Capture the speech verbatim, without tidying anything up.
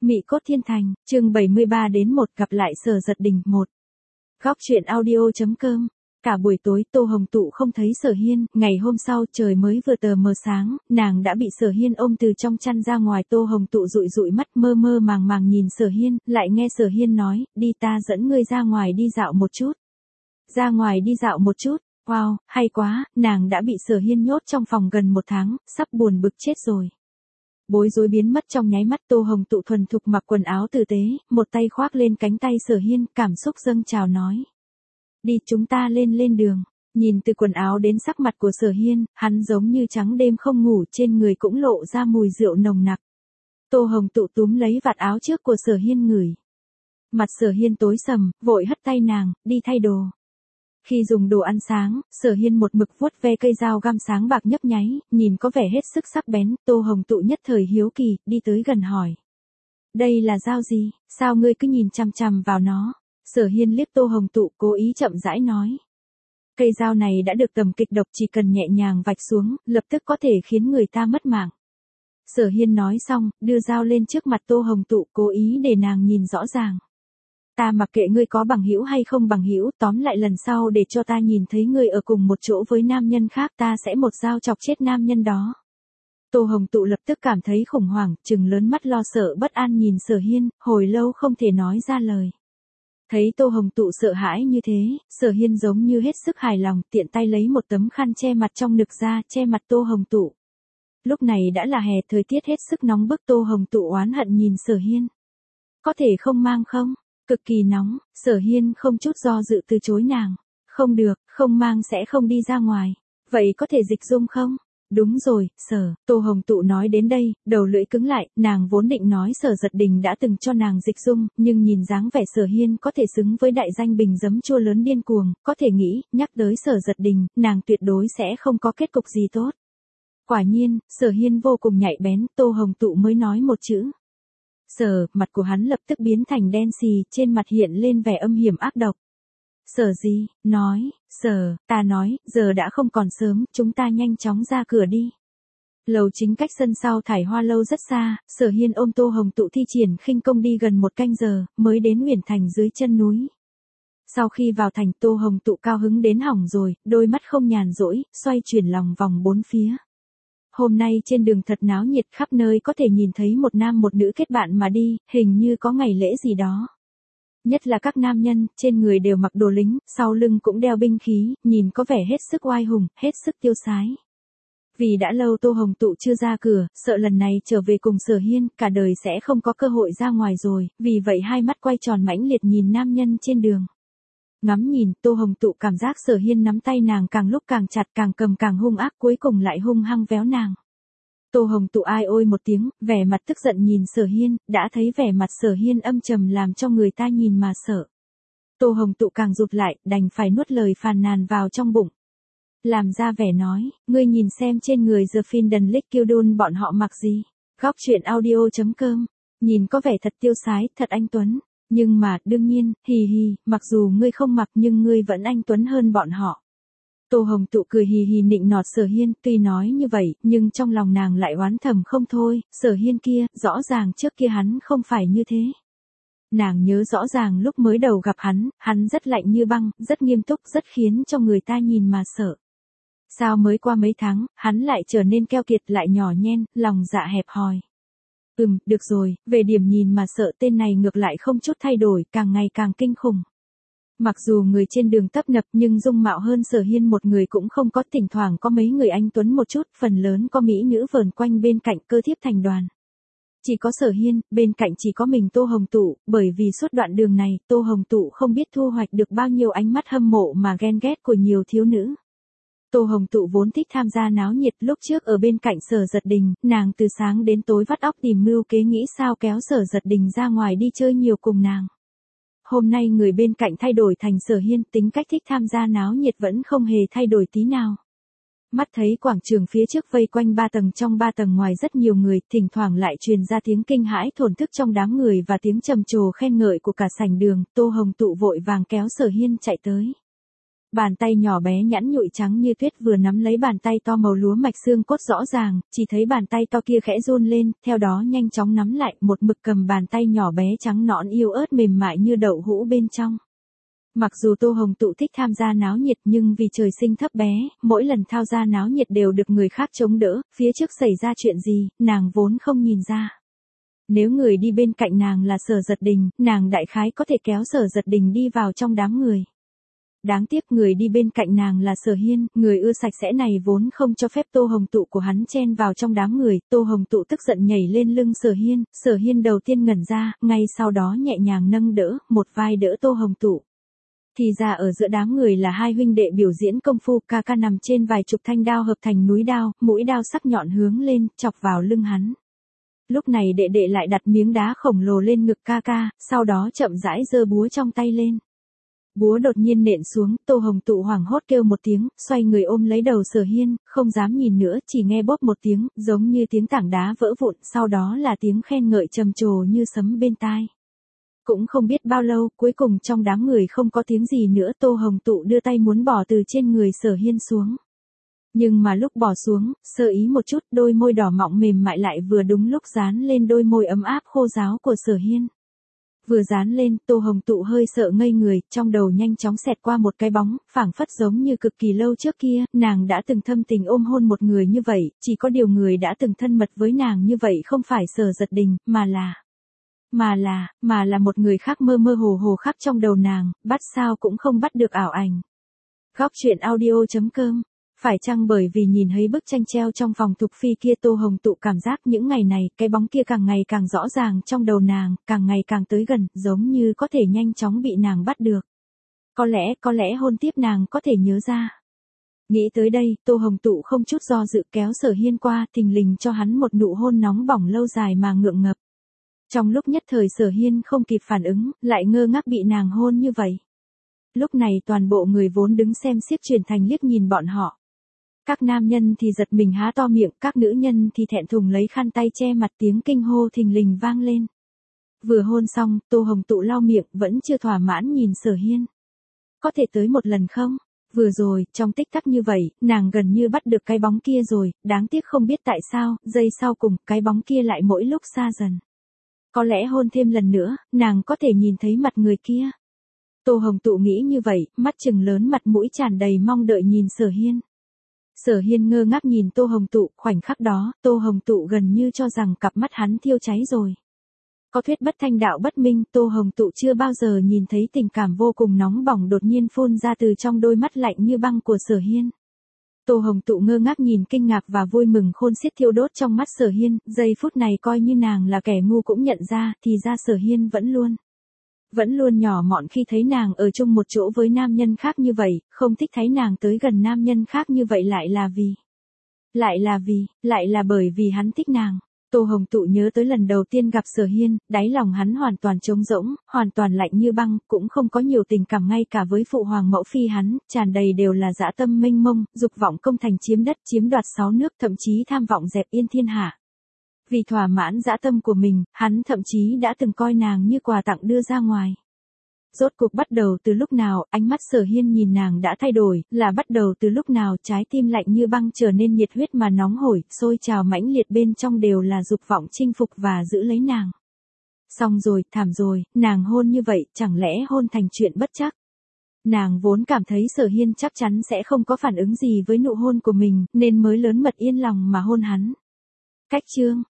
Mị cốt thiên thành, chương bảy mươi ba đến một gặp lại Sở Giật Đình, một. Góc truyện audio.com. Cả buổi tối Tô Hồng Tụ không thấy Sở Hiên, ngày hôm sau trời mới vừa tờ mờ sáng, nàng đã bị Sở Hiên ôm từ trong chăn ra ngoài. Tô Hồng Tụ dụi dụi mắt mơ mơ màng màng nhìn Sở Hiên, lại nghe Sở Hiên nói, đi ta dẫn ngươi ra ngoài đi dạo một chút. Ra ngoài đi dạo một chút, wow, hay quá, nàng đã bị Sở Hiên nhốt trong phòng gần một tháng, sắp buồn bực chết rồi. Bối rối biến mất trong nháy mắt. Tô Hồng Tụ thuần thục mặc quần áo tử tế, một tay khoác lên cánh tay Sở Hiên, cảm xúc dâng trào nói. Đi chúng ta lên lên đường. Nhìn từ quần áo đến sắc mặt của Sở Hiên, hắn giống như trắng đêm không ngủ, trên người cũng lộ ra mùi rượu nồng nặc. Tô Hồng Tụ túm lấy vạt áo trước của Sở Hiên ngửi. Mặt Sở Hiên tối sầm, vội hất tay nàng, đi thay đồ. Khi dùng đồ ăn sáng, Sở Hiên một mực vuốt ve cây dao găm sáng bạc nhấp nháy, nhìn có vẻ hết sức sắc bén. Tô Hồng Tụ nhất thời hiếu kỳ, đi tới gần hỏi. Đây là dao gì, sao ngươi cứ nhìn chằm chằm vào nó? Sở Hiên liếc Tô Hồng Tụ, cố ý chậm rãi nói. Cây dao này đã được tầm kịch độc, chỉ cần nhẹ nhàng vạch xuống, lập tức có thể khiến người ta mất mạng. Sở Hiên nói xong, đưa dao lên trước mặt Tô Hồng Tụ, cố ý để nàng nhìn rõ ràng. Ta mặc kệ ngươi có bằng hữu hay không bằng hữu, tóm lại lần sau để cho ta nhìn thấy ngươi ở cùng một chỗ với nam nhân khác, ta sẽ một dao chọc chết nam nhân đó. Tô Hồng Tụ lập tức cảm thấy khủng hoảng, trừng lớn mắt lo sợ bất an nhìn Sở Hiên, hồi lâu không thể nói ra lời. Thấy Tô Hồng Tụ sợ hãi như thế, Sở Hiên giống như hết sức hài lòng, tiện tay lấy một tấm khăn che mặt trong ngực ra, che mặt Tô Hồng Tụ. Lúc này đã là hè, thời tiết hết sức nóng bức. Tô Hồng Tụ oán hận nhìn Sở Hiên. Có thể không mang không? Cực kỳ nóng. Sở Hiên không chút do dự từ chối nàng. Không được, không mang sẽ không đi ra ngoài. Vậy có thể dịch dung không? Đúng rồi, Sở. Tô Hồng Tụ nói đến đây, đầu lưỡi cứng lại, nàng vốn định nói Sở Giật Đình đã từng cho nàng dịch dung, nhưng nhìn dáng vẻ Sở Hiên có thể xứng với đại danh bình giấm chua lớn điên cuồng, có thể nghĩ, nhắc tới Sở Giật Đình, nàng tuyệt đối sẽ không có kết cục gì tốt. Quả nhiên, Sở Hiên vô cùng nhạy bén, Tô Hồng Tụ mới nói một chữ. Sở, mặt của hắn lập tức biến thành đen xì, trên mặt hiện lên vẻ âm hiểm ác độc. Sở gì, nói, Sở, ta nói, giờ đã không còn sớm, chúng ta nhanh chóng ra cửa đi. Lầu chính cách sân sau thải hoa lâu rất xa, Sở Hiên ôm Tô Hồng Tụ thi triển khinh công đi gần một canh giờ, mới đến Uyển Thành dưới chân núi. Sau khi vào thành, Tô Hồng Tụ cao hứng đến hỏng rồi, đôi mắt không nhàn rỗi, xoay chuyển lòng vòng bốn phía. Hôm nay trên đường thật náo nhiệt, khắp nơi có thể nhìn thấy một nam một nữ kết bạn mà đi, hình như có ngày lễ gì đó. Nhất là các nam nhân, trên người đều mặc đồ lính, sau lưng cũng đeo binh khí, nhìn có vẻ hết sức oai hùng, hết sức tiêu sái. Vì đã lâu Tô Hồng Tụ chưa ra cửa, sợ lần này trở về cùng Sở Hiên, cả đời sẽ không có cơ hội ra ngoài rồi, vì vậy hai mắt quay tròn mãnh liệt nhìn nam nhân trên đường. Ngắm nhìn, Tô Hồng Tụ cảm giác Sở Hiên nắm tay nàng càng lúc càng chặt, càng cầm càng hung ác, cuối cùng lại hung hăng véo nàng. Tô Hồng Tụ ai ôi một tiếng, vẻ mặt tức giận nhìn Sở Hiên, đã thấy vẻ mặt Sở Hiên âm trầm làm cho người ta nhìn mà sợ. Tô Hồng Tụ càng rụt lại, đành phải nuốt lời phàn nàn vào trong bụng. Làm ra vẻ nói, ngươi nhìn xem trên người The Findon Lickildun bọn họ mặc gì. Góc truyện audio.com. Nhìn có vẻ thật tiêu sái, thật anh tuấn. Nhưng mà, đương nhiên, hì hì, mặc dù ngươi không mặc nhưng ngươi vẫn anh tuấn hơn bọn họ. Tô Hồng Tụ cười hì hì nịnh nọt Sở Hiên, tuy nói như vậy, nhưng trong lòng nàng lại oán thầm không thôi, Sở Hiên kia, rõ ràng trước kia hắn không phải như thế. Nàng nhớ rõ ràng lúc mới đầu gặp hắn, hắn rất lạnh như băng, rất nghiêm túc, rất khiến cho người ta nhìn mà sợ. Sao mới qua mấy tháng, hắn lại trở nên keo kiệt, lại nhỏ nhen, lòng dạ hẹp hòi. Ừm, được rồi, về điểm nhìn mà sợ tên này ngược lại không chút thay đổi, càng ngày càng kinh khủng. Mặc dù người trên đường tấp nập nhưng dung mạo hơn Sở Hiên một người cũng không có, thỉnh thoảng có mấy người anh tuấn một chút, phần lớn có mỹ nữ vờn quanh bên cạnh cơ thiếp thành đoàn. Chỉ có Sở Hiên, bên cạnh chỉ có mình Tô Hồng Tụ, bởi vì suốt đoạn đường này, Tô Hồng Tụ không biết thu hoạch được bao nhiêu ánh mắt hâm mộ mà ghen ghét của nhiều thiếu nữ. Tô Hồng Tụ vốn thích tham gia náo nhiệt, lúc trước ở bên cạnh Sở Giật Đình, nàng từ sáng đến tối vắt óc tìm mưu kế nghĩ sao kéo Sở Giật Đình ra ngoài đi chơi nhiều cùng nàng. Hôm nay người bên cạnh thay đổi thành Sở Hiên, tính cách thích tham gia náo nhiệt vẫn không hề thay đổi tí nào. Mắt thấy quảng trường phía trước vây quanh ba tầng trong ba tầng ngoài rất nhiều người, thỉnh thoảng lại truyền ra tiếng kinh hãi thổn thức trong đám người và tiếng trầm trồ khen ngợi của cả sảnh đường, Tô Hồng Tụ vội vàng kéo Sở Hiên chạy tới. Bàn tay nhỏ bé nhẵn nhụi trắng như tuyết vừa nắm lấy bàn tay to màu lúa mạch xương cốt rõ ràng, chỉ thấy bàn tay to kia khẽ run lên, theo đó nhanh chóng nắm lại, một mực cầm bàn tay nhỏ bé trắng nõn yếu ớt mềm mại như đậu hũ bên trong. Mặc dù Tô Hồng Tụ thích tham gia náo nhiệt nhưng vì trời sinh thấp bé, mỗi lần tham gia náo nhiệt đều được người khác chống đỡ, phía trước xảy ra chuyện gì, nàng vốn không nhìn ra. Nếu người đi bên cạnh nàng là Sở Giật Đình, nàng đại khái có thể kéo Sở Giật Đình đi vào trong đám người. Đáng tiếc người đi bên cạnh nàng là Sở Hiên, người ưa sạch sẽ này vốn không cho phép Tô Hồng Tụ của hắn chen vào trong đám người, Tô Hồng Tụ tức giận nhảy lên lưng Sở Hiên, Sở Hiên đầu tiên ngẩn ra, ngay sau đó nhẹ nhàng nâng đỡ, một vai đỡ Tô Hồng Tụ. Thì ra ở giữa đám người là hai huynh đệ biểu diễn công phu, ca ca nằm trên vài chục thanh đao hợp thành núi đao, mũi đao sắc nhọn hướng lên, chọc vào lưng hắn. Lúc này đệ đệ lại đặt miếng đá khổng lồ lên ngực ca ca, sau đó chậm rãi giơ búa trong tay lên. Búa đột nhiên nện xuống, Tô Hồng Tụ hoảng hốt kêu một tiếng, xoay người ôm lấy đầu Sở Hiên, không dám nhìn nữa, chỉ nghe bóp một tiếng, giống như tiếng tảng đá vỡ vụn, sau đó là tiếng khen ngợi trầm trồ như sấm bên tai. Cũng không biết bao lâu, cuối cùng trong đám người không có tiếng gì nữa, Tô Hồng Tụ đưa tay muốn bỏ từ trên người Sở Hiên xuống. Nhưng mà lúc bỏ xuống, sơ ý một chút, đôi môi đỏ mọng mềm mại lại vừa đúng lúc dán lên đôi môi ấm áp khô ráo của Sở Hiên. Vừa dán lên, Tô Hồng Tụ hơi sợ ngây người, trong đầu nhanh chóng xẹt qua một cái bóng, phảng phất giống như cực kỳ lâu trước kia, nàng đã từng thâm tình ôm hôn một người như vậy, chỉ có điều người đã từng thân mật với nàng như vậy không phải Sở Giật Đình, mà là... Mà là, mà là một người khác mơ mơ hồ hồ khắp trong đầu nàng, bắt sao cũng không bắt được ảo ảnh. Góc truyện audio chấm com. Phải chăng bởi vì nhìn thấy bức tranh treo trong phòng Thục Phi kia, Tô Hồng Tụ cảm giác những ngày này, cái bóng kia càng ngày càng rõ ràng trong đầu nàng, càng ngày càng tới gần, giống như có thể nhanh chóng bị nàng bắt được. Có lẽ, có lẽ hôn tiếp nàng có thể nhớ ra. Nghĩ tới đây, Tô Hồng Tụ không chút do dự kéo Sở Hiên qua, thình lình cho hắn một nụ hôn nóng bỏng lâu dài mà ngượng ngập. Trong lúc nhất thời Sở Hiên không kịp phản ứng, lại ngơ ngác bị nàng hôn như vậy. Lúc này toàn bộ người vốn đứng xem xiếc chuyển thành liếc nhìn bọn họ. Các nam nhân thì giật mình há to miệng, các nữ nhân thì thẹn thùng lấy khăn tay che mặt, tiếng kinh hô thình lình vang lên. Vừa hôn xong, Tô Hồng Tụ lau miệng, vẫn chưa thỏa mãn nhìn Sở Hiên. Có thể tới một lần không? Vừa rồi, trong tích tắc như vậy, nàng gần như bắt được cái bóng kia rồi, đáng tiếc không biết tại sao, giây sau cùng, cái bóng kia lại mỗi lúc xa dần. Có lẽ hôn thêm lần nữa, nàng có thể nhìn thấy mặt người kia. Tô Hồng Tụ nghĩ như vậy, mắt trừng lớn, mặt mũi tràn đầy mong đợi nhìn Sở Hiên. Sở Hiên ngơ ngác nhìn Tô Hồng Tụ, khoảnh khắc đó, Tô Hồng Tụ gần như cho rằng cặp mắt hắn thiêu cháy rồi. Có thuyết bất thanh đạo bất minh, Tô Hồng Tụ chưa bao giờ nhìn thấy tình cảm vô cùng nóng bỏng đột nhiên phun ra từ trong đôi mắt lạnh như băng của Sở Hiên. Tô Hồng Tụ ngơ ngác nhìn, kinh ngạc và vui mừng khôn xiết thiêu đốt trong mắt Sở Hiên, giây phút này coi như nàng là kẻ ngu cũng nhận ra, thì ra Sở Hiên vẫn luôn, vẫn luôn nhỏ mọn khi thấy nàng ở chung một chỗ với nam nhân khác như vậy, không thích thấy nàng tới gần nam nhân khác như vậy lại là vì, lại là vì, lại là bởi vì hắn thích nàng. Tô Hồng Tụ nhớ tới lần đầu tiên gặp Sở Hiên, đáy lòng hắn hoàn toàn trống rỗng, hoàn toàn lạnh như băng, cũng không có nhiều tình cảm ngay cả với phụ hoàng mẫu phi hắn, tràn đầy đều là dã tâm mênh mông, dục vọng công thành chiếm đất, chiếm đoạt sáu nước, thậm chí tham vọng dẹp yên thiên hạ. Vì thỏa mãn dã tâm của mình, hắn thậm chí đã từng coi nàng như quà tặng đưa ra ngoài. Rốt cuộc bắt đầu từ lúc nào, ánh mắt Sở Hiên nhìn nàng đã thay đổi, là bắt đầu từ lúc nào trái tim lạnh như băng trở nên nhiệt huyết mà nóng hổi, sôi trào mãnh liệt, bên trong đều là dục vọng chinh phục và giữ lấy nàng. Xong rồi, thảm rồi, nàng hôn như vậy, chẳng lẽ hôn thành chuyện bất trắc. Nàng vốn cảm thấy Sở Hiên chắc chắn sẽ không có phản ứng gì với nụ hôn của mình, nên mới lớn mật yên lòng mà hôn hắn. Cách chương